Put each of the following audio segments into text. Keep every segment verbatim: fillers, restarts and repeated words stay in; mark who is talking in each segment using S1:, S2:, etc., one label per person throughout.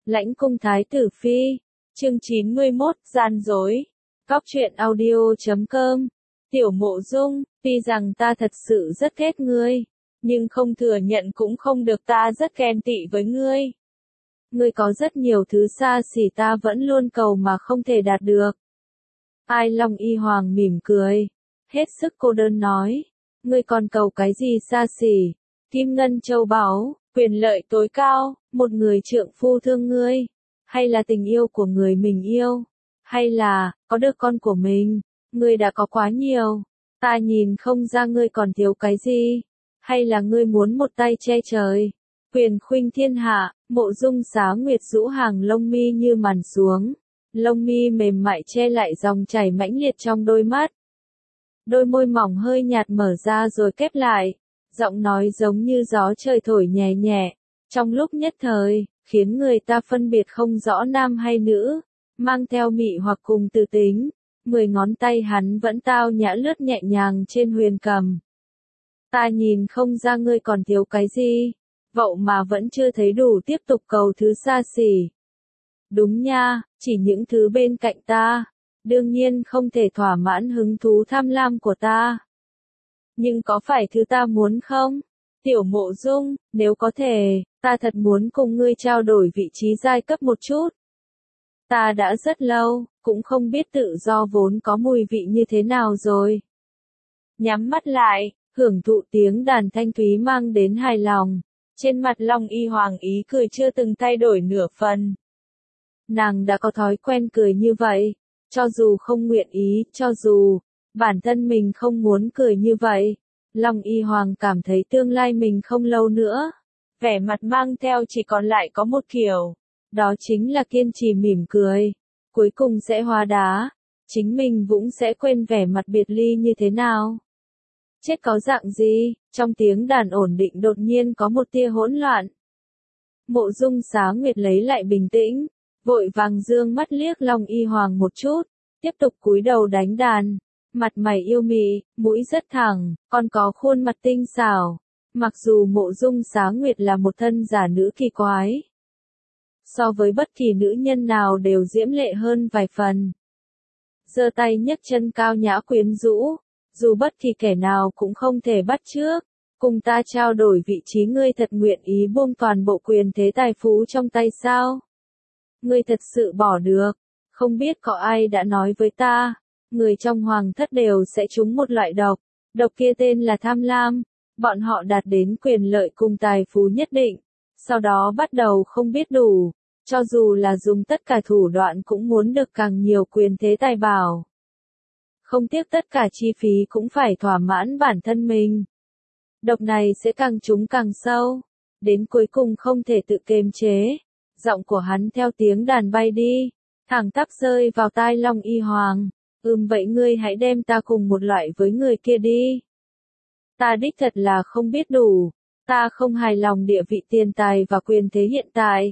S1: Lãnh cung thái tử phi, chương chín mươi mốt, gian dối. Góc truyện audio chấm com. Tiểu Mộ Dung, tuy rằng ta thật sự rất ghét ngươi, nhưng không thừa nhận cũng không được, ta rất ghen tị với ngươi. Ngươi có rất nhiều thứ xa xỉ ta vẫn luôn cầu mà không thể đạt được. Ai Long Y Hoàng mỉm cười, hết sức cô đơn nói, ngươi còn cầu cái gì xa xỉ? Kim ngân châu báu, quyền lợi tối cao, một người trượng phu thương ngươi, hay là tình yêu của người mình yêu, hay là có được con của mình, ngươi đã có quá nhiều, ta nhìn không ra ngươi còn thiếu cái gì, hay là ngươi muốn một tay che trời, quyền khuynh thiên hạ. Mộ Dung Xá Nguyệt rũ hàng lông mi như màn xuống, lông mi mềm mại che lại dòng chảy mãnh liệt trong đôi mắt. Đôi môi mỏng hơi nhạt mở ra rồi khép lại, giọng nói giống như gió trời thổi nhẹ nhẹ, trong lúc nhất thời, khiến người ta phân biệt không rõ nam hay nữ, mang theo mị hoặc cùng từ tính. Mười ngón tay hắn vẫn tao nhã lướt nhẹ nhàng trên huyền cầm. Ta nhìn không ra ngươi còn thiếu cái gì, vậy mà vẫn chưa thấy đủ tiếp tục cầu thứ xa xỉ. Đúng nha, chỉ những thứ bên cạnh ta, đương nhiên không thể thỏa mãn hứng thú tham lam của ta. Nhưng có phải thứ ta muốn không? Tiểu Mộ Dung, nếu có thể, ta thật muốn cùng ngươi trao đổi vị trí giai cấp một chút. Ta đã rất lâu, cũng không biết tự do vốn có mùi vị như thế nào rồi. Nhắm mắt lại, hưởng thụ tiếng đàn thanh thúy mang đến hài lòng. Trên mặt Long Y Hoàng ý cười chưa từng thay đổi nửa phần. Nàng đã có thói quen cười như vậy, cho dù không nguyện ý, cho dù bản thân mình không muốn cười như vậy. Long Y Hoàng cảm thấy tương lai mình không lâu nữa, vẻ mặt mang theo chỉ còn lại có một kiểu, đó chính là kiên trì mỉm cười, cuối cùng sẽ hóa đá, chính mình cũng sẽ quên vẻ mặt biệt ly như thế nào. Chết có dạng gì? Trong tiếng đàn ổn định đột nhiên có một tia hỗn loạn. Mộ Dung Xá Nguyệt lấy lại bình tĩnh, vội vàng dương mắt liếc Long Y Hoàng một chút, tiếp tục cúi đầu đánh đàn, mặt mày yêu mị, mũi rất thẳng, còn có khuôn mặt tinh xảo. Mặc dù Mộ Dung Xá Nguyệt là một thân giả nữ kỳ quái, so với bất kỳ nữ nhân nào đều diễm lệ hơn vài phần. Giơ tay nhấc chân cao nhã quyến rũ, dù bất kỳ kẻ nào cũng không thể bắt chước. Cùng ta trao đổi vị trí, ngươi thật nguyện ý buông toàn bộ quyền thế tài phú trong tay sao? Ngươi thật sự bỏ được? Không biết có ai đã nói với ta, người trong hoàng thất đều sẽ trúng một loại độc, độc kia tên là tham lam. Bọn họ đạt đến quyền lợi cùng tài phú nhất định, sau đó bắt đầu không biết đủ, cho dù là dùng tất cả thủ đoạn cũng muốn được càng nhiều quyền thế tài bảo. Không tiếc tất cả chi phí cũng phải thỏa mãn bản thân mình. Độc này sẽ càng trúng càng sâu, đến cuối cùng không thể tự kiềm chế. Giọng của hắn theo tiếng đàn bay đi, thẳng tắp rơi vào tai Long Y Hoàng. Ừm vậy ngươi hãy đem ta cùng một loại với người kia đi. Ta đích thật là không biết đủ, ta không hài lòng địa vị tiền tài và quyền thế hiện tại.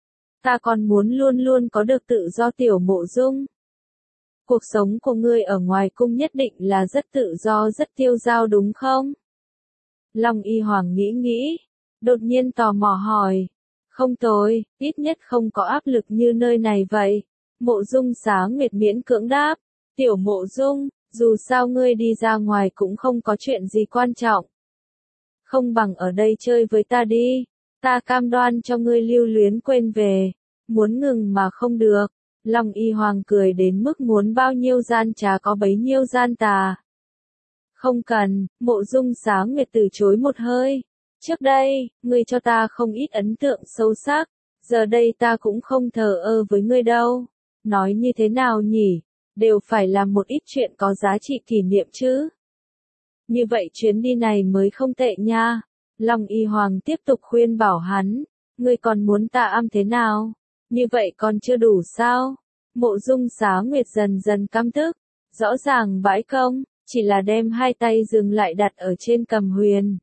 S1: Ta còn muốn luôn luôn có được tự do. Tiểu Mộ Dung. Cuộc sống của ngươi ở ngoài cung nhất định là rất tự do, rất tiêu dao đúng không? Long Y Hoàng nghĩ nghĩ, đột nhiên tò mò hỏi. Không tồi, ít nhất không có áp lực như nơi này vậy. Mộ Dung Xá Nguyệt miễn cưỡng đáp. Tiểu Mộ Dung, dù sao ngươi đi ra ngoài cũng không có chuyện gì quan trọng. Không bằng ở đây chơi với ta đi, ta cam đoan cho ngươi lưu luyến quên về. Muốn ngừng mà không được. Long Y Hoàng cười đến mức muốn bao nhiêu gian trá có bấy nhiêu gian tà. Không cần, Mộ Dung Xá Nguyệt từ chối một hơi. Trước đây, ngươi cho ta không ít ấn tượng sâu sắc, giờ đây ta cũng không thờ ơ với ngươi đâu. Nói như thế nào nhỉ, đều phải làm một ít chuyện có giá trị kỷ niệm chứ. Như vậy chuyến đi này mới không tệ nha. Long Y Hoàng tiếp tục khuyên bảo hắn, ngươi còn muốn ta am thế nào? Như vậy còn chưa đủ sao? Mộ Dung Xá Nguyệt dần dần căm tức, rõ ràng bãi công, chỉ là đem hai tay dừng lại đặt ở trên cầm huyền.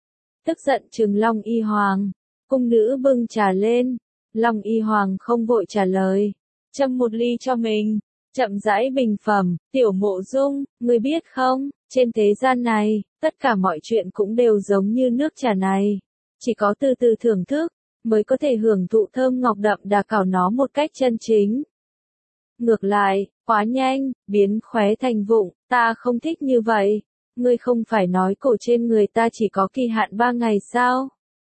S1: Tức giận trừng Long Y Hoàng, cung nữ bưng trà lên, Long Y Hoàng không vội trả lời, châm một ly cho mình, chậm rãi bình phẩm. Tiểu Mộ Dung, ngươi biết không, trên thế gian này, tất cả mọi chuyện cũng đều giống như nước trà này, chỉ có từ từ thưởng thức, mới có thể hưởng thụ thơm ngọc đậm đà cảo nó một cách chân chính. Ngược lại, quá nhanh, biến khóe thành vụng, ta không thích như vậy. Ngươi không phải nói cổ trên người ta chỉ có kỳ hạn ba ngày sao?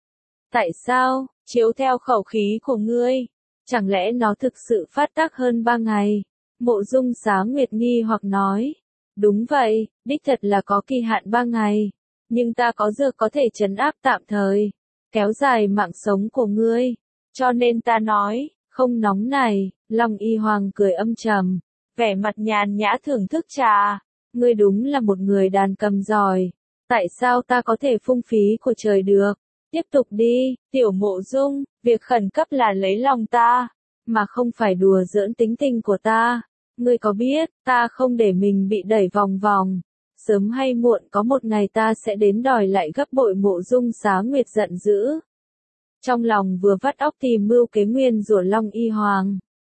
S1: Tại sao, chiếu theo khẩu khí của ngươi, chẳng lẽ nó thực sự phát tác hơn ba ngày? Mộ Dung Xá Nguyệt nghi hoặc nói. Đúng vậy, đích thật là có kỳ hạn ba ngày. Nhưng ta có dược có thể trấn áp tạm thời, kéo dài mạng sống của ngươi. Cho nên ta nói, không nóng này. Long Y Hoàng cười âm trầm, vẻ mặt nhàn nhã thưởng thức trà. Ngươi đúng là một người đàn cầm giỏi. Tại sao ta có thể phung phí của trời được? Tiếp tục đi, Tiểu Mộ Dung, việc khẩn cấp là lấy lòng ta, mà không phải đùa giỡn tính tình của ta. Ngươi có biết, ta không để mình bị đẩy vòng vòng. Sớm hay muộn có một ngày ta sẽ đến đòi lại gấp bội. Mộ Dung Xá Nguyệt giận dữ. Trong lòng vừa vắt óc tìm mưu kế nguyên rủa Long Y Hoàng.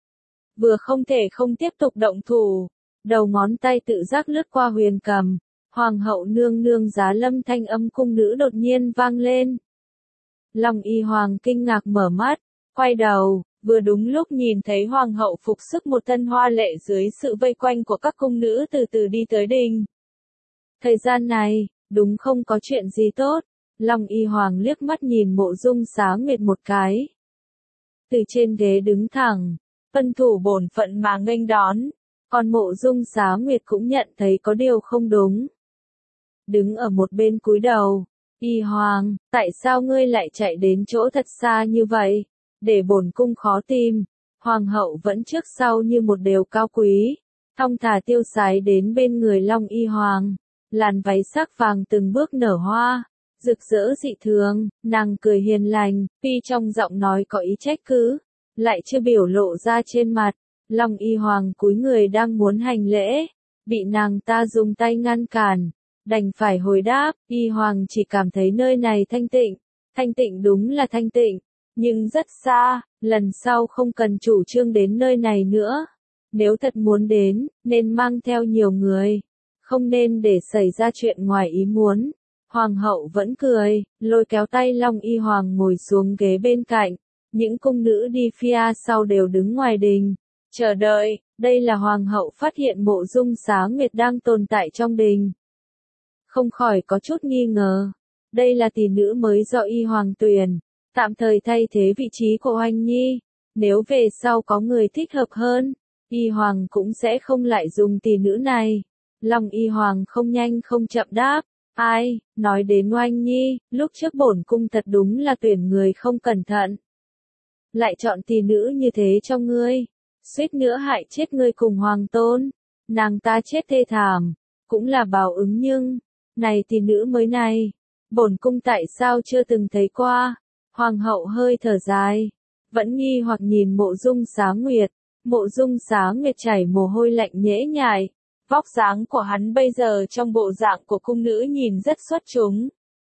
S1: Vừa không thể không tiếp tục động thủ. Đầu ngón tay tự giác lướt qua huyền cầm. Hoàng hậu nương nương giá lâm thanh âm cung nữ đột nhiên vang lên. Long Y Hoàng kinh ngạc mở mắt, quay đầu, vừa đúng lúc nhìn thấy hoàng hậu phục sức một thân hoa lệ dưới sự vây quanh của các cung nữ từ từ đi tới đình. Thời gian này, đúng không có chuyện gì tốt. Long Y Hoàng liếc mắt nhìn Mộ Dung Xá Nguyệt một cái. Từ trên ghế đứng thẳng, tuân thủ bổn phận mà nghênh đón, còn Mộ Dung Xá Nguyệt cũng nhận thấy có điều không đúng. Đứng ở một bên cúi đầu, Y Hoàng, tại sao ngươi lại chạy đến chỗ thật xa như vậy, để bổn cung khó tìm? Hoàng hậu vẫn trước sau như một điều cao quý, thong thả tiêu sái đến bên người Long Y Hoàng, làn váy sắc vàng từng bước nở hoa, rực rỡ dị thường, nàng cười hiền lành, tuy trong giọng nói có ý trách cứ, lại chưa biểu lộ ra trên mặt. Long Y Hoàng cúi người đang muốn hành lễ, bị nàng ta dùng tay ngăn cản, đành phải hồi đáp. Y Hoàng chỉ cảm thấy nơi này thanh tịnh, thanh tịnh đúng là thanh tịnh, nhưng rất xa, lần sau không cần chủ trương đến nơi này nữa. Nếu thật muốn đến, nên mang theo nhiều người, không nên để xảy ra chuyện ngoài ý muốn. Hoàng hậu vẫn cười, lôi kéo tay Long Y Hoàng ngồi xuống ghế bên cạnh. Những cung nữ đi phía sau đều đứng ngoài đình, chờ đợi. Đây là hoàng hậu phát hiện Mộ Dung Xá Nguyệt đang tồn tại trong đình. Không khỏi có chút nghi ngờ. Đây là tỷ nữ mới do Y Hoàng tuyển, tạm thời thay thế vị trí của Oanh Nhi. Nếu về sau có người thích hợp hơn, Y Hoàng cũng sẽ không lại dùng tỷ nữ này. Long Y Hoàng không nhanh không chậm đáp. Ai, nói đến Oanh Nhi, lúc trước bổn cung thật đúng là tuyển người không cẩn thận. Lại chọn tỷ nữ như thế cho ngươi, suýt nữa hại chết ngươi cùng hoàng tôn. Nàng ta chết thê thảm, cũng là báo ứng nhưng, này tỷ nữ mới này, bổn cung tại sao chưa từng thấy qua? Hoàng hậu hơi thở dài, vẫn nghi hoặc nhìn Mộ Dung Xá Nguyệt. Mộ Dung Xá Nguyệt chảy mồ hôi lạnh nhễ nhại. Vóc dáng của hắn bây giờ trong bộ dạng của cung nữ nhìn rất xuất chúng.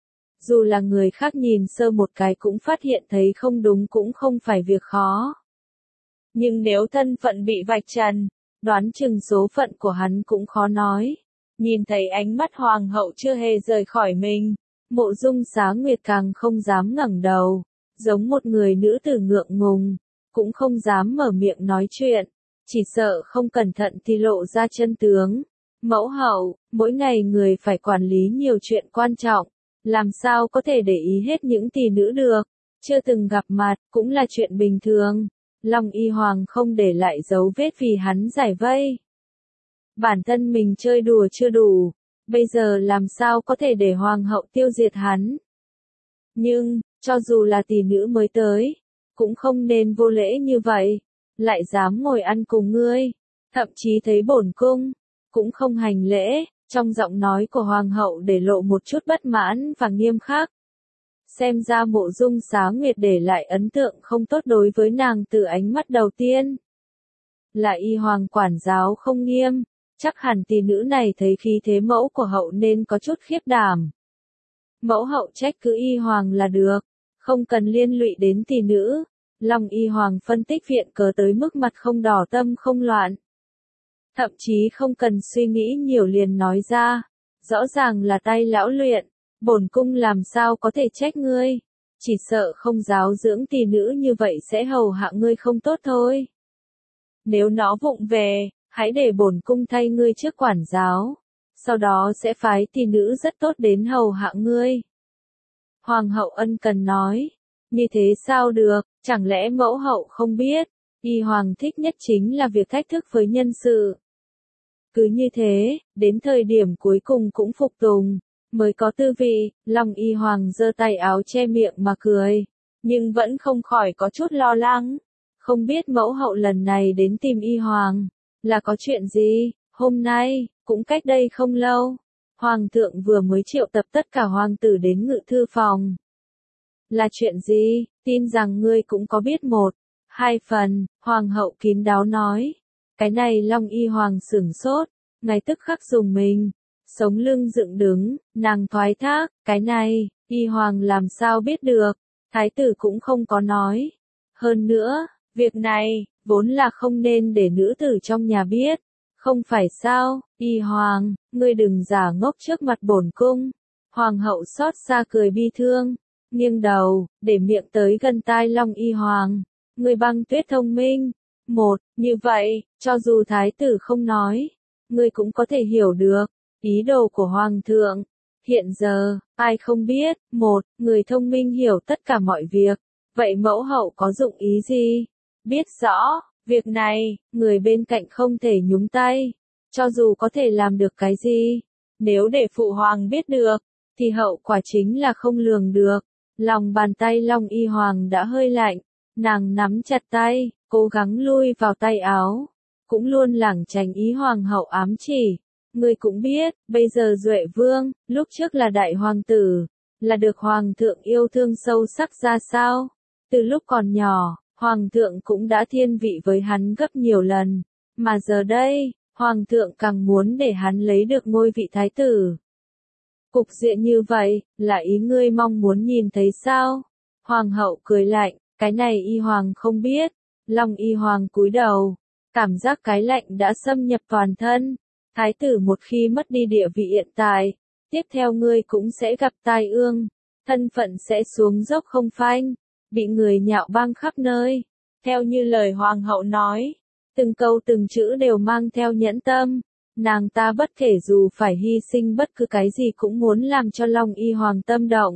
S1: Dù là người khác nhìn sơ một cái cũng phát hiện thấy không đúng cũng không phải việc khó. Nhưng nếu thân phận bị vạch trần, đoán chừng số phận của hắn cũng khó nói. Nhìn thấy ánh mắt hoàng hậu chưa hề rời khỏi mình, Mộ Dung Xá Nguyệt càng không dám ngẩng đầu, giống một người nữ tử ngượng ngùng, cũng không dám mở miệng nói chuyện. Chỉ sợ không cẩn thận thì lộ ra chân tướng. Mẫu hậu, mỗi ngày người phải quản lý nhiều chuyện quan trọng, làm sao có thể để ý hết những tỷ nữ được. Chưa từng gặp mặt, cũng là chuyện bình thường. Long Y Hoàng không để lại dấu vết vì hắn giải vây. Bản thân mình chơi đùa chưa đủ, bây giờ làm sao có thể để hoàng hậu tiêu diệt hắn. Nhưng, cho dù là tỷ nữ mới tới, cũng không nên vô lễ như vậy. Lại dám ngồi ăn cùng ngươi, thậm chí thấy bổn cung, cũng không hành lễ. Trong giọng nói của hoàng hậu để lộ một chút bất mãn và nghiêm khắc. Xem ra Mộ Dung Xá Nguyệt để lại ấn tượng không tốt đối với nàng từ ánh mắt đầu tiên. Là Y Hoàng quản giáo không nghiêm, chắc hẳn tỷ nữ này thấy khí thế mẫu của hậu nên có chút khiếp đảm. Mẫu hậu trách cứ Y Hoàng là được, không cần liên lụy đến tỷ nữ. Long Y Hoàng phân tích viện cớ tới mức mặt không đỏ tâm không loạn. Thậm chí không cần suy nghĩ nhiều liền nói ra. Rõ ràng là tay lão luyện, bổn cung làm sao có thể trách ngươi. chỉ sợ không giáo dưỡng tỷ nữ như vậy sẽ hầu hạ ngươi không tốt thôi. Nếu nó vụng về, hãy để bổn cung thay ngươi trước quản giáo, sau đó sẽ phái tỷ nữ rất tốt đến hầu hạ ngươi. Hoàng hậu ân cần nói, như thế sao được, chẳng lẽ mẫu hậu không biết, y hoàng thích nhất chính là việc thách thức với nhân sự. Cứ như thế, đến thời điểm cuối cùng cũng phục tùng, mới có tư vị. Long y hoàng giơ tay áo che miệng mà cười, nhưng vẫn không khỏi có chút lo lắng. Không biết mẫu hậu lần này đến tìm y hoàng, là có chuyện gì? Hôm nay, cũng cách đây không lâu, hoàng thượng vừa mới triệu tập tất cả hoàng tử đến ngự thư phòng. Là chuyện gì? Tin rằng ngươi cũng có biết một, hai phần, hoàng hậu kín đáo nói. Cái này Long y hoàng sửng sốt, ngay tức khắc dùng mình, sống lưng dựng đứng, nàng thoái thác, cái này, y hoàng làm sao biết được, thái tử cũng không có nói. Hơn nữa, việc này, vốn là không nên để nữ tử trong nhà biết, không phải sao, y hoàng, ngươi đừng giả ngốc trước mặt bổn cung. Hoàng hậu xót xa cười bi thương, nghiêng đầu, để miệng tới gần tai Long y hoàng, ngươi băng tuyết thông minh. Một, như vậy, cho dù thái tử không nói, ngươi cũng có thể hiểu được ý đồ của hoàng thượng. Hiện giờ, ai không biết, một, người thông minh hiểu tất cả mọi việc, vậy mẫu hậu có dụng ý gì? Biết rõ, việc này, người bên cạnh không thể nhúng tay, cho dù có thể làm được cái gì, nếu để phụ hoàng biết được, thì hậu quả chính là không lường được. Lòng bàn tay Long y hoàng đã hơi lạnh, nàng nắm chặt tay, cố gắng lui vào tay áo, cũng luôn lảng tránh ý hoàng hậu ám chỉ. Ngươi cũng biết, bây giờ Duệ Vương, lúc trước là đại hoàng tử, là được hoàng thượng yêu thương sâu sắc ra sao? Từ lúc còn nhỏ, hoàng thượng cũng đã thiên vị với hắn gấp nhiều lần, mà giờ đây, hoàng thượng càng muốn để hắn lấy được ngôi vị thái tử. Cục diện như vậy, là ý ngươi mong muốn nhìn thấy sao? Hoàng hậu cười lạnh, cái này y hoàng không biết. Long y hoàng cúi đầu, cảm giác cái lạnh đã xâm nhập toàn thân. Thái tử một khi mất đi địa vị hiện tại, tiếp theo ngươi cũng sẽ gặp tai ương, thân phận sẽ xuống dốc không phanh, bị người nhạo báng khắp nơi. Theo như lời hoàng hậu nói, từng câu từng chữ đều mang theo nhẫn tâm, nàng ta bất kể dù phải hy sinh bất cứ cái gì cũng muốn làm cho Long y hoàng tâm động.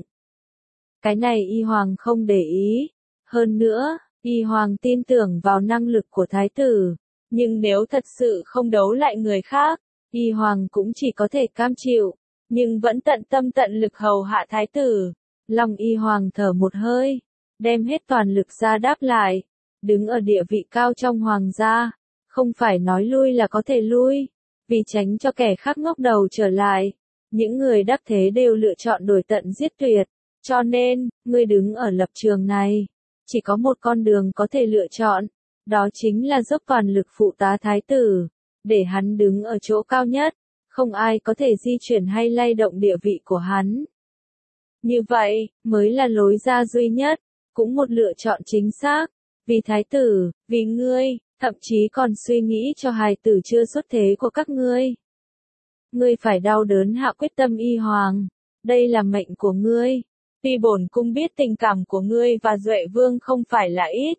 S1: Cái này y hoàng không để ý, hơn nữa, y hoàng tin tưởng vào năng lực của thái tử, nhưng nếu thật sự không đấu lại người khác, y hoàng cũng chỉ có thể cam chịu, nhưng vẫn tận tâm tận lực hầu hạ thái tử. Long y hoàng thở một hơi, đem hết toàn lực ra đáp lại, đứng ở địa vị cao trong hoàng gia, không phải nói lui là có thể lui, vì tránh cho kẻ khác ngóc đầu trở lại, những người đắc thế đều lựa chọn đổi tận giết tuyệt, cho nên, ngươi đứng ở lập trường này, chỉ có một con đường có thể lựa chọn, đó chính là dốc toàn lực phụ tá thái tử, để hắn đứng ở chỗ cao nhất, không ai có thể di chuyển hay lay động địa vị của hắn. Như vậy, mới là lối ra duy nhất, cũng một lựa chọn chính xác, vì thái tử, vì ngươi, thậm chí còn suy nghĩ cho hài tử chưa xuất thế của các ngươi. Ngươi phải đau đớn hạ quyết tâm y hoàng, đây là mệnh của ngươi. Tuy bổn cung biết tình cảm của ngươi và Duệ Vương không phải là ít,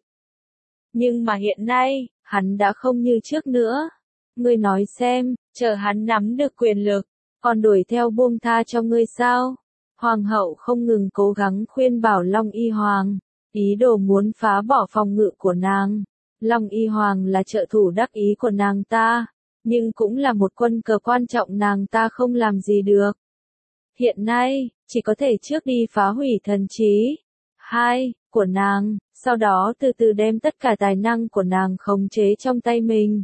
S1: nhưng mà hiện nay, hắn đã không như trước nữa. Ngươi nói xem, chờ hắn nắm được quyền lực, còn đuổi theo buông tha cho ngươi sao? Hoàng hậu không ngừng cố gắng khuyên bảo Long y hoàng, ý đồ muốn phá bỏ phòng ngự của nàng. Long y hoàng là trợ thủ đắc ý của nàng ta, nhưng cũng là một quân cờ quan trọng nàng ta không làm gì được. Hiện nay, chỉ có thể trước đi phá hủy thần trí, hai, của nàng, sau đó từ từ đem tất cả tài năng của nàng khống chế trong tay mình.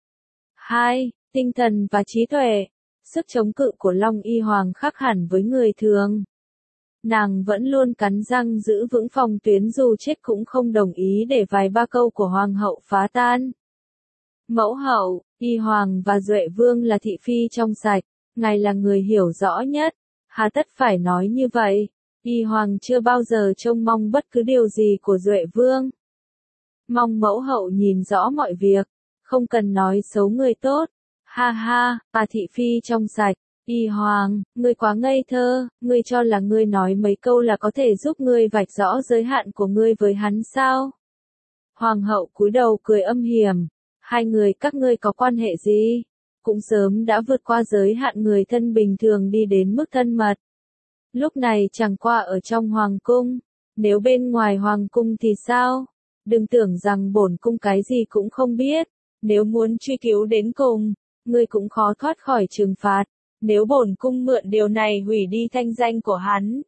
S1: Hai, tinh thần và trí tuệ, sức chống cự của Long y hoàng khác hẳn với người thường. Nàng vẫn luôn cắn răng giữ vững phòng tuyến dù chết cũng không đồng ý để vài ba câu của hoàng hậu phá tan. Mẫu hậu, y hoàng và Duệ Vương là thị phi trong sạch, ngài là người hiểu rõ nhất, hà tất phải nói như vậy, y hoàng chưa bao giờ trông mong bất cứ điều gì của Duệ Vương. Mong mẫu hậu nhìn rõ mọi việc, không cần nói xấu người tốt, ha ha, bà thị phi trong sạch, Y Hoàng, ngươi quá ngây thơ, ngươi cho là ngươi nói mấy câu là có thể giúp ngươi vạch rõ giới hạn của ngươi với hắn sao? Hoàng hậu cúi đầu cười âm hiểm, hai người các ngươi có quan hệ gì? Cũng sớm đã vượt qua giới hạn người thân bình thường đi đến mức thân mật. Lúc này chẳng qua ở trong hoàng cung, nếu bên ngoài hoàng cung thì sao? Đừng tưởng rằng bổn cung cái gì cũng không biết, nếu muốn truy cứu đến cùng, ngươi cũng khó thoát khỏi trừng phạt. Nếu bổn cung mượn điều này hủy đi thanh danh của hắn,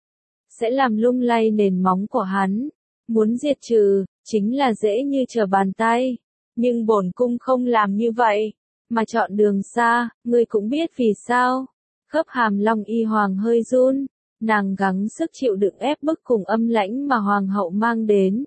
S1: sẽ làm lung lay nền móng của hắn. Muốn diệt trừ, chính là dễ như trở bàn tay. Nhưng bổn cung không làm như vậy, mà chọn đường xa, ngươi cũng biết vì sao. Khớp hàm Long Y Hoàng hơi run, nàng gắng sức chịu đựng ép bức cùng âm lãnh mà hoàng hậu mang đến.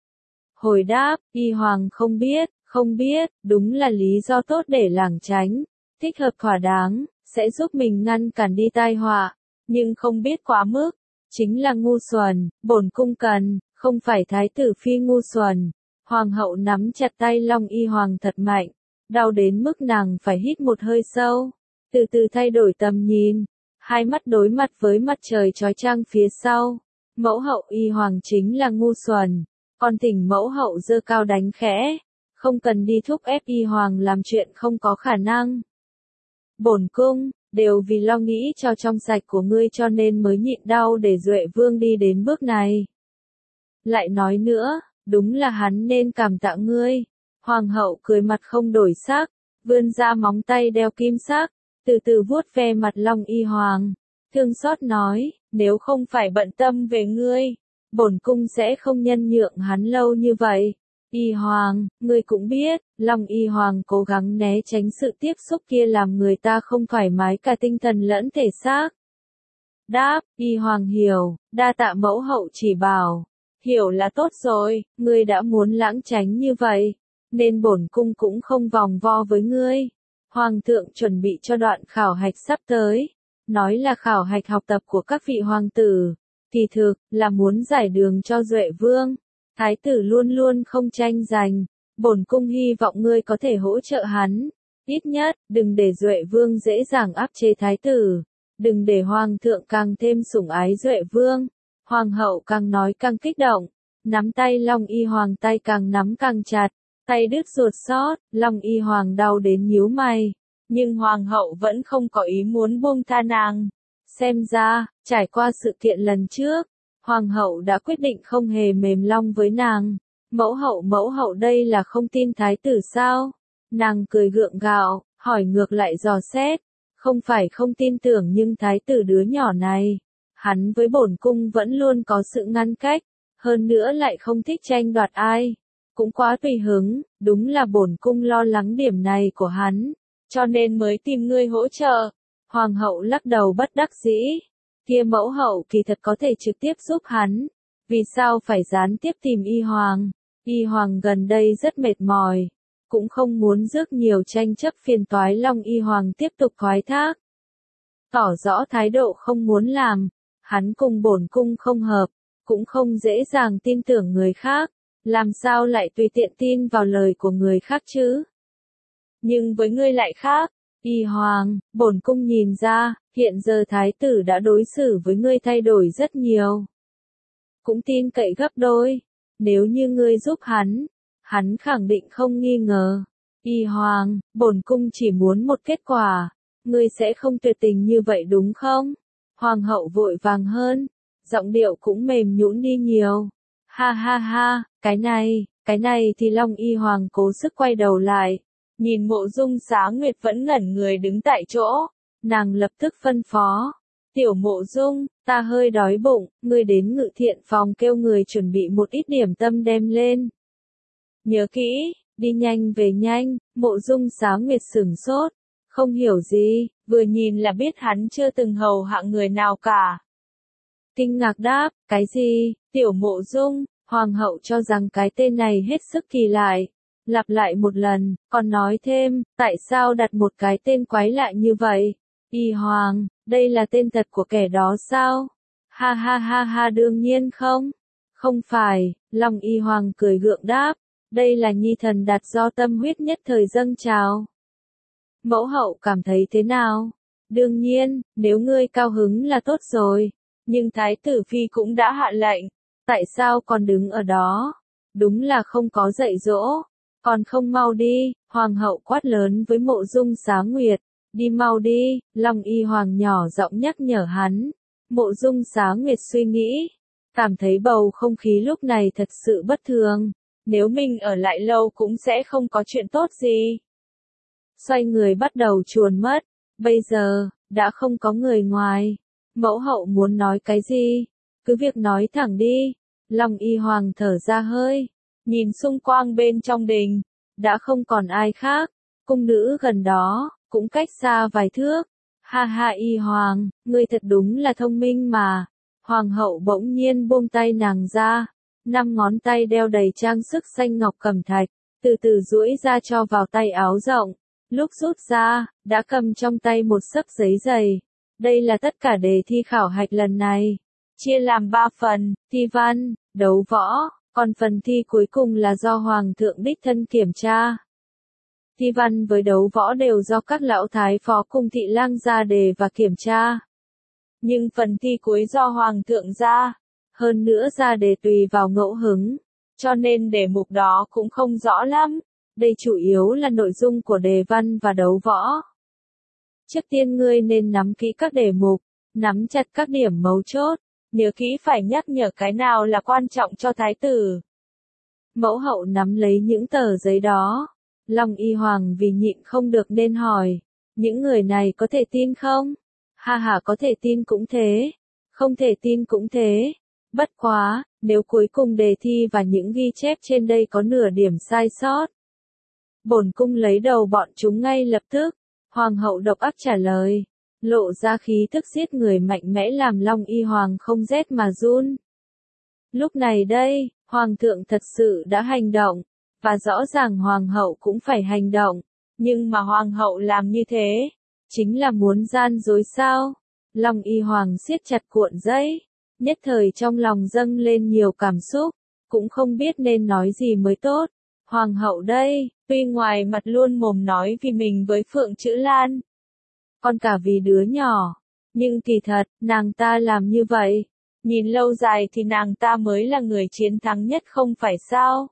S1: Hồi đáp, Y Hoàng không biết, không biết, đúng là lý do tốt để lảng tránh, thích hợp thỏa đáng, sẽ giúp mình ngăn cản đi tai họa, nhưng không biết quá mức, chính là ngu xuẩn, bổn cung cần, không phải thái tử phi ngu xuẩn. Hoàng hậu nắm chặt tay Long Y Hoàng thật mạnh, đau đến mức nàng phải hít một hơi sâu, từ từ thay đổi tầm nhìn, hai mắt đối mặt với mặt trời chói chang phía sau. Mẫu hậu Y Hoàng chính là ngu xuẩn, còn thỉnh mẫu hậu giơ cao đánh khẽ, không cần đi thúc ép Y Hoàng làm chuyện không có khả năng. Bổn cung, đều vì lo nghĩ cho trong sạch của ngươi cho nên mới nhịn đau để Duệ Vương đi đến bước này. Lại nói nữa, đúng là hắn nên cảm tạ ngươi. Hoàng hậu cười mặt không đổi sắc, vươn ra móng tay đeo kim sắc, từ từ vuốt ve mặt Long Y Hoàng, thương xót nói, nếu không phải bận tâm về ngươi, bổn cung sẽ không nhân nhượng hắn lâu như vậy. Y Hoàng, ngươi cũng biết, Long Y Hoàng cố gắng né tránh sự tiếp xúc kia làm người ta không thoải mái cả tinh thần lẫn thể xác. Đáp, Y Hoàng hiểu, đa tạ mẫu hậu chỉ bảo. Hiểu là tốt rồi, ngươi đã muốn lãng tránh như vậy, nên bổn cung cũng không vòng vo với ngươi. Hoàng thượng chuẩn bị cho đoạn khảo hạch sắp tới, nói là khảo hạch học tập của các vị hoàng tử, kỳ thực là muốn giải đường cho Duệ Vương. Thái tử luôn luôn không tranh giành, bổn cung hy vọng ngươi có thể hỗ trợ hắn, ít nhất đừng để Duệ Vương dễ dàng áp chế thái tử, đừng để hoàng thượng càng thêm sủng ái Duệ Vương. Hoàng hậu càng nói càng kích động, nắm tay Long Y Hoàng tay càng nắm càng chặt, tay đứt ruột xót, Long Y Hoàng đau đến nhíu mày, nhưng hoàng hậu vẫn không có ý muốn buông tha nàng. Xem ra, trải qua sự kiện lần trước, hoàng hậu đã quyết định không hề mềm lòng với nàng. Mẫu hậu mẫu hậu đây là không tin thái tử sao? Nàng cười gượng gạo, hỏi ngược lại dò xét, không phải không tin tưởng nhưng thái tử đứa nhỏ này, hắn với bổn cung vẫn luôn có sự ngăn cách, hơn nữa lại không thích tranh đoạt ai, cũng quá tùy hứng, đúng là bổn cung lo lắng điểm này của hắn, cho nên mới tìm ngươi hỗ trợ. Hoàng hậu lắc đầu bất đắc dĩ, kia mẫu hậu kỳ thật có thể trực tiếp giúp hắn, vì sao phải gián tiếp tìm Y Hoàng? Y Hoàng gần đây rất mệt mỏi, cũng không muốn rước nhiều tranh chấp phiền toái Long Y Hoàng tiếp tục thoái thác, tỏ rõ thái độ không muốn làm. Hắn cùng bổn cung không hợp, cũng không dễ dàng tin tưởng người khác, làm sao lại tùy tiện tin vào lời của người khác chứ? Nhưng với ngươi lại khác, Y Hoàng, bổn cung nhìn ra, hiện giờ thái tử đã đối xử với ngươi thay đổi rất nhiều. Cũng tin cậy gấp đôi, nếu như ngươi giúp hắn, hắn khẳng định không nghi ngờ. Y Hoàng, bổn cung chỉ muốn một kết quả, ngươi sẽ không tuyệt tình như vậy đúng không? Hoàng hậu vội vàng hơn, giọng điệu cũng mềm nhũn đi nhiều. Ha ha ha, cái này, cái này thì Long Y Hoàng cố sức quay đầu lại, nhìn Mộ Dung Xá Nguyệt vẫn ngẩn người đứng tại chỗ, nàng lập tức phân phó, tiểu Mộ Dung, ta hơi đói bụng, ngươi đến ngự thiện phòng kêu người chuẩn bị một ít điểm tâm đem lên. Nhớ kỹ, đi nhanh về nhanh. Mộ Dung Xá Nguyệt sửng sốt, không hiểu gì, vừa nhìn là biết hắn chưa từng hầu hạ người nào cả. Kinh ngạc đáp, cái gì, tiểu Mộ Dung, hoàng hậu cho rằng cái tên này hết sức kỳ lạ, lặp lại một lần, còn nói thêm, tại sao đặt một cái tên quái lạ như vậy? Y Hoàng, đây là tên thật của kẻ đó sao? Ha ha ha ha đương nhiên không. Không phải, Long Y Hoàng cười gượng đáp, đây là nhi thần đặt do tâm huyết nhất thời dâng trào. Mẫu hậu cảm thấy thế nào? Đương nhiên, nếu ngươi cao hứng là tốt rồi. Nhưng Thái tử Phi cũng đã hạ lệnh. Tại sao còn đứng ở đó? Đúng là không có dạy dỗ. Còn không mau đi, hoàng hậu quát lớn với Mộ Dung Xá Nguyệt. Đi mau đi, Long Y Hoàng nhỏ giọng nhắc nhở hắn. Mộ Dung Xá Nguyệt suy nghĩ. Cảm thấy bầu không khí lúc này thật sự bất thường. Nếu mình ở lại lâu cũng sẽ không có chuyện tốt gì. Xoay người bắt đầu chuồn mất. Bây giờ, đã không có người ngoài. Mẫu hậu muốn nói cái gì? Cứ việc nói thẳng đi. Long Y Hoàng thở ra hơi. Nhìn xung quanh bên trong đình. Đã không còn ai khác. Cung nữ gần đó, cũng cách xa vài thước. Ha ha Y Hoàng, ngươi thật đúng là thông minh mà. Hoàng hậu bỗng nhiên buông tay nàng ra. Năm ngón tay đeo đầy trang sức xanh ngọc cẩm thạch. Từ từ duỗi ra cho vào tay áo rộng. Lúc rút ra, đã cầm trong tay một xấp giấy dày. Đây là tất cả đề thi khảo hạch lần này. Chia làm ba phần, thi văn, đấu võ, còn phần thi cuối cùng là do Hoàng thượng đích thân kiểm tra. Thi văn với đấu võ đều do các lão thái phó cung thị lang ra đề và kiểm tra. Nhưng phần thi cuối do Hoàng thượng ra. Hơn nữa ra đề tùy vào ngẫu hứng. Cho nên đề mục đó cũng không rõ lắm. Đây chủ yếu là nội dung của đề văn và đấu võ. Trước tiên ngươi nên nắm kỹ các đề mục, nắm chặt các điểm mấu chốt, nhớ kỹ phải nhắc nhở cái nào là quan trọng cho thái tử. Mẫu hậu nắm lấy những tờ giấy đó. Long Y Hoàng vì nhịn không được nên hỏi, những người này có thể tin không? Ha ha, có thể tin cũng thế, không thể tin cũng thế. Bất quá, nếu cuối cùng đề thi và những ghi chép trên đây có nửa điểm sai sót, bổn cung lấy đầu bọn chúng ngay lập tức. Hoàng hậu độc ác trả lời, lộ ra khí tức giết người mạnh mẽ làm Long Y Hoàng không rét mà run. Lúc này đây, Hoàng thượng thật sự đã hành động, và rõ ràng Hoàng hậu cũng phải hành động, nhưng mà Hoàng hậu làm như thế, chính là muốn gian dối sao? Long Y Hoàng siết chặt cuộn giấy, nhất thời trong lòng dâng lên nhiều cảm xúc, cũng không biết nên nói gì mới tốt. Hoàng hậu đây, tuy ngoài mặt luôn mồm nói vì mình với Phượng Chữ Lan, còn cả vì đứa nhỏ, nhưng kỳ thật, nàng ta làm như vậy, nhìn lâu dài thì nàng ta mới là người chiến thắng nhất không phải sao?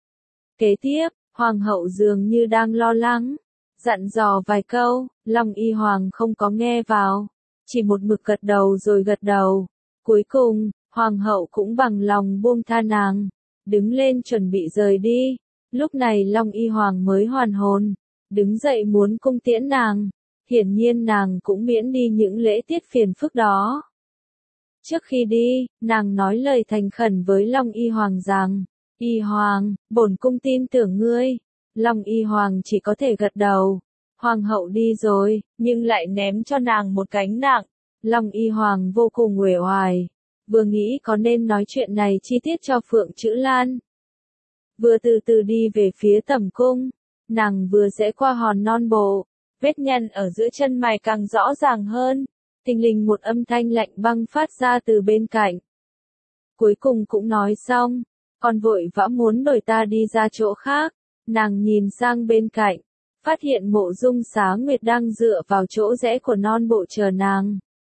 S1: Kế tiếp, Hoàng hậu dường như đang lo lắng, dặn dò vài câu, Long Y Hoàng không có nghe vào, chỉ một mực gật đầu rồi gật đầu. Cuối cùng, Hoàng hậu cũng bằng lòng buông tha nàng, đứng lên chuẩn bị rời đi. Lúc này Long Y Hoàng mới hoàn hồn, đứng dậy muốn cung tiễn nàng. Hiển nhiên nàng cũng miễn đi những lễ tiết phiền phức đó. Trước khi đi, nàng nói lời thành khẩn với Long Y Hoàng rằng, Y Hoàng, bổn cung tin tưởng ngươi. Long Y Hoàng chỉ có thể gật đầu. Hoàng hậu đi rồi, nhưng lại ném cho nàng một gánh nặng. Long Y Hoàng vô cùng uể oải, vừa nghĩ có nên nói chuyện này chi tiết cho Phượng Chữ Lan. Vừa từ từ đi về phía tẩm cung, nàng vừa rẽ qua hòn non bộ, vết nhăn ở giữa chân mày càng rõ ràng hơn, thình lình một âm thanh lạnh băng phát ra từ bên cạnh. Cuối cùng cũng nói xong, còn vội vã muốn đổi ta đi ra chỗ khác, nàng nhìn sang bên cạnh, phát hiện Mộ Dung Xá Nguyệt đang dựa vào chỗ rẽ của non bộ chờ nàng.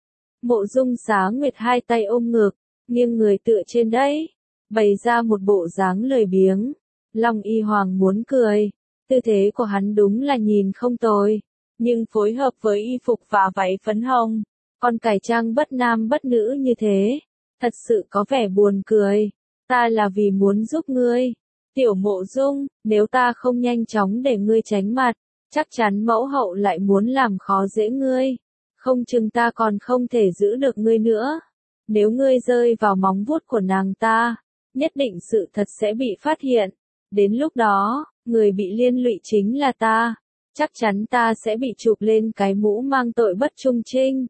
S1: Mộ Dung Xá Nguyệt hai tay ôm ngực, nghiêng người tựa trên đấy, bày ra một bộ dáng lười biếng. Long Y Hoàng muốn cười, tư thế của hắn đúng là nhìn không tồi, nhưng phối hợp với y phục và váy phấn hồng, còn cải trang bất nam bất nữ như thế, thật sự có vẻ buồn cười. Ta là vì muốn giúp ngươi, Tiểu Mộ Dung, nếu ta không nhanh chóng để ngươi tránh mặt, chắc chắn mẫu hậu lại muốn làm khó dễ ngươi, không chừng ta còn không thể giữ được ngươi nữa. Nếu ngươi rơi vào móng vuốt của nàng ta, nhất định sự thật sẽ bị phát hiện. Đến lúc đó, người bị liên lụy chính là ta. Chắc chắn ta sẽ bị chụp lên cái mũ mang tội bất trung trinh.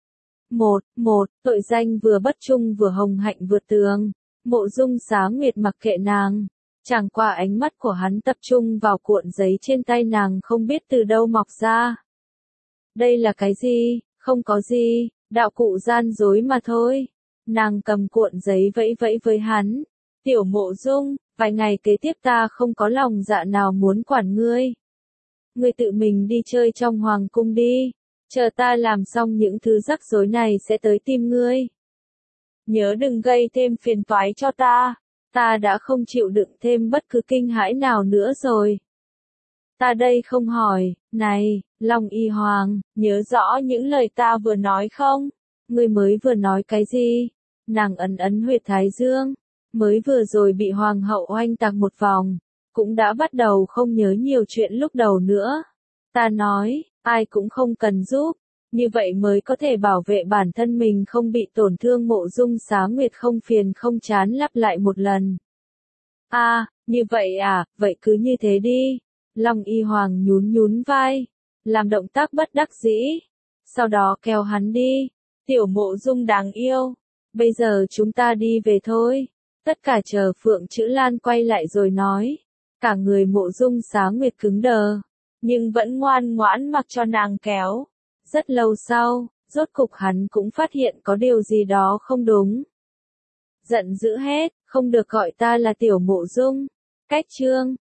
S1: Một, một, tội danh vừa bất trung vừa hồng hạnh vượt tường. Mộ Dung Xá Nguyệt mặc kệ nàng. Chẳng qua ánh mắt của hắn tập trung vào cuộn giấy trên tay nàng không biết từ đâu mọc ra. Đây là cái gì? Không có gì, đạo cụ gian dối mà thôi. Nàng cầm cuộn giấy vẫy vẫy với hắn. Tiểu Mộ Dung, vài ngày kế tiếp ta không có lòng dạ nào muốn quản ngươi. Ngươi tự mình đi chơi trong hoàng cung đi. Chờ ta làm xong những thứ rắc rối này sẽ tới tìm ngươi. Nhớ đừng gây thêm phiền toái cho ta, ta đã không chịu đựng thêm bất cứ kinh hãi nào nữa rồi. Ta đây không hỏi, này, Long Y Hoàng, nhớ rõ những lời ta vừa nói không? Ngươi mới vừa nói cái gì? Nàng ấn ấn huyệt thái dương, mới vừa rồi bị Hoàng hậu oanh tạc một vòng, cũng đã bắt đầu không nhớ nhiều chuyện lúc đầu nữa. Ta nói, ai cũng không cần giúp, như vậy mới có thể bảo vệ bản thân mình không bị tổn thương. Mộ Dung Xá Nguyệt không phiền không chán lặp lại một lần. A, à, như vậy à, vậy cứ như thế đi. Long Y Hoàng nhún nhún vai, làm động tác bất đắc dĩ, sau đó kéo hắn đi. Tiểu Mộ Dung đáng yêu, bây giờ chúng ta đi về thôi. Tất cả chờ Phượng Chữ Lan quay lại rồi nói. Cả người Mộ Dung Xá Nguyệt cứng đờ, nhưng vẫn ngoan ngoãn mặc cho nàng kéo. Rất lâu sau, rốt cục hắn cũng phát hiện có điều gì đó không đúng. Giận dữ hét, không được gọi ta là Tiểu Mộ Dung. Cách chương